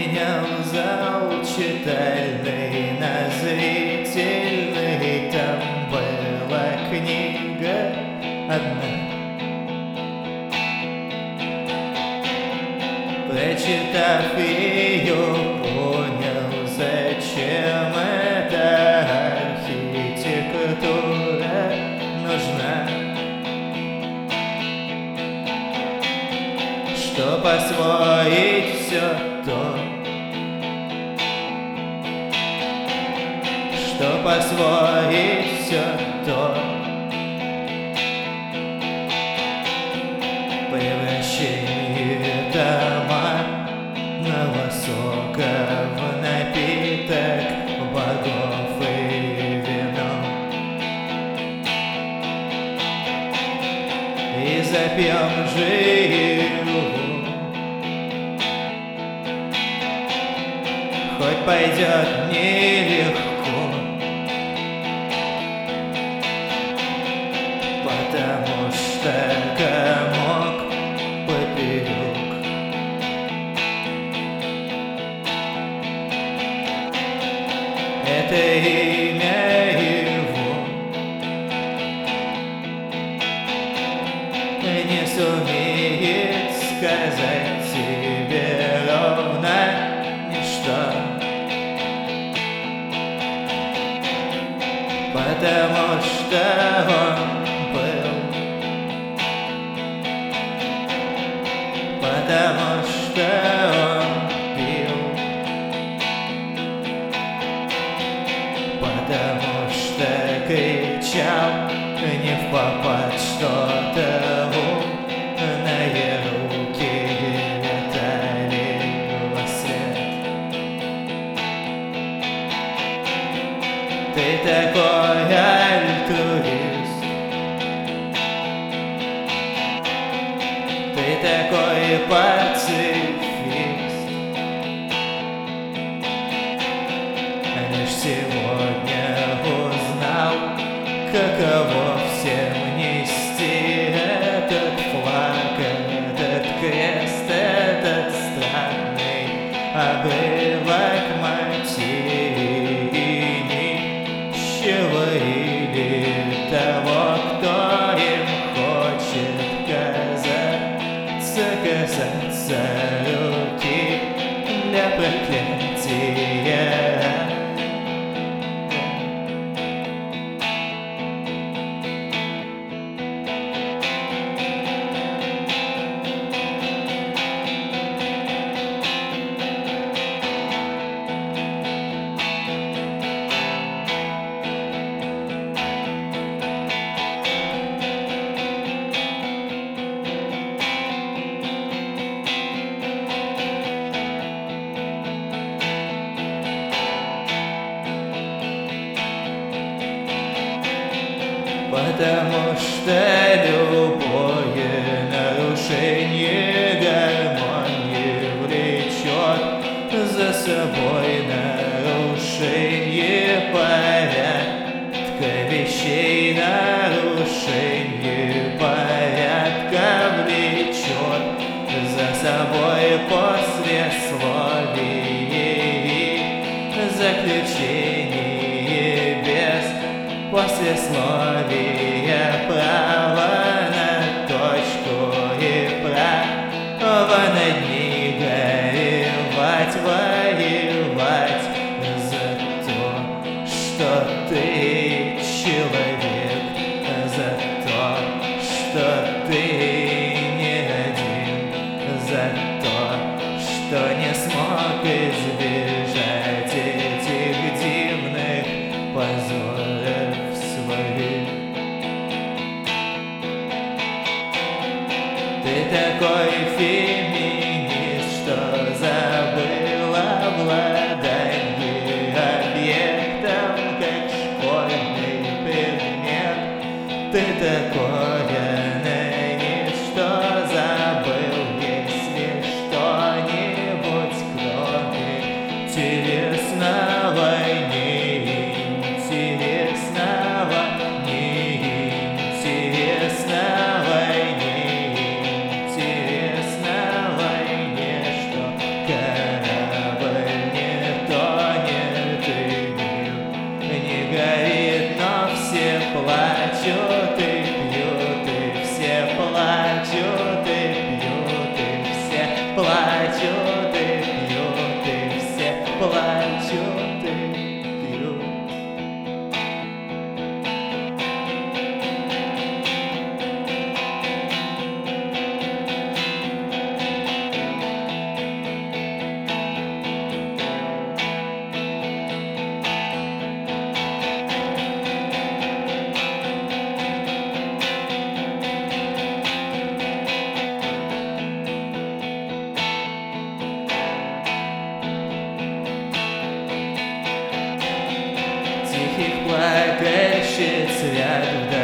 Менял зал читальный на зрительный. Там была книга одна. Прочитав ее, понял, зачем эта архитектура нужна. Чтоб освоить все то, чтоб освоить все то, превращение дома новосока в напиток богов и вино. И запьем живу, хоть пойдет нелегко, потому что комок поперек. Это имя его не сумеет сказать тебе ровно ничто, потому что он был, потому что он пил, потому что кричал не впопад что-то на руки летали во свет. Ты такой альтруист, ты такой пацифист. Лишь сегодня узнал, каково всем нести этот флаг, этот крест, этот странный обрывок материи, нищего или того, кто им хочет касаться руки для проклятия. Потому что любое нарушение гармонии влечет за собой нарушение порядка вещей, нарушение порядка влечет за собой послесловие, заключение без послесловия, право на точку и право над ней горевать, воевать за то, что ты человек, за то, что ты не один, за то, что не смог избежать этих дивных позоров своих. Ты такой феминист, что забыл обладание объектом, как школьный предмет. Ты такой анонист, что забыл, если что-нибудь кроме телесного неинтересного, неинтересного, неинтересного, не что корабль плачут и пьют, и все плачут и пьют. Тихих плакальщиц свят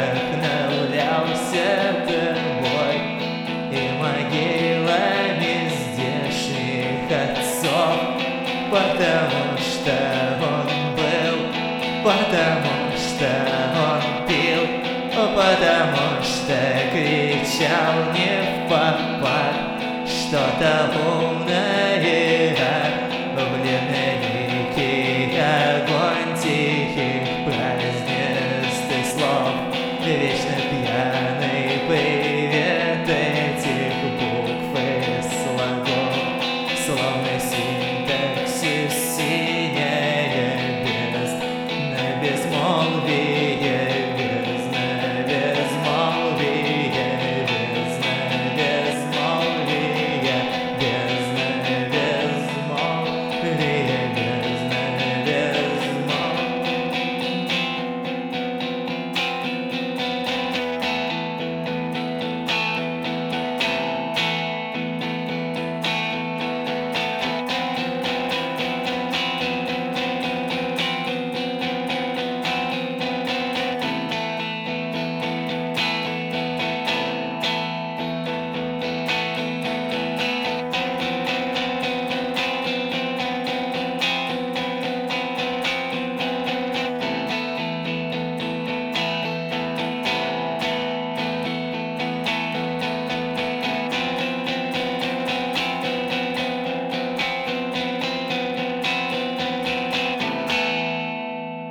вдохновлялся тобой и могилами здешних отцов, потому что он был, потому что он пил, потому что кричал не в попад что-то умное, в длинный огонь тихих празднестных слов, вечно пьяный привет этих букв и слогов, словно синтаксис синее бездна, безмолвие, бездна, безмолвие, бездна, безмолвие, бездна, безмолвие.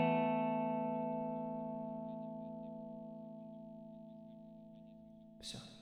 Все.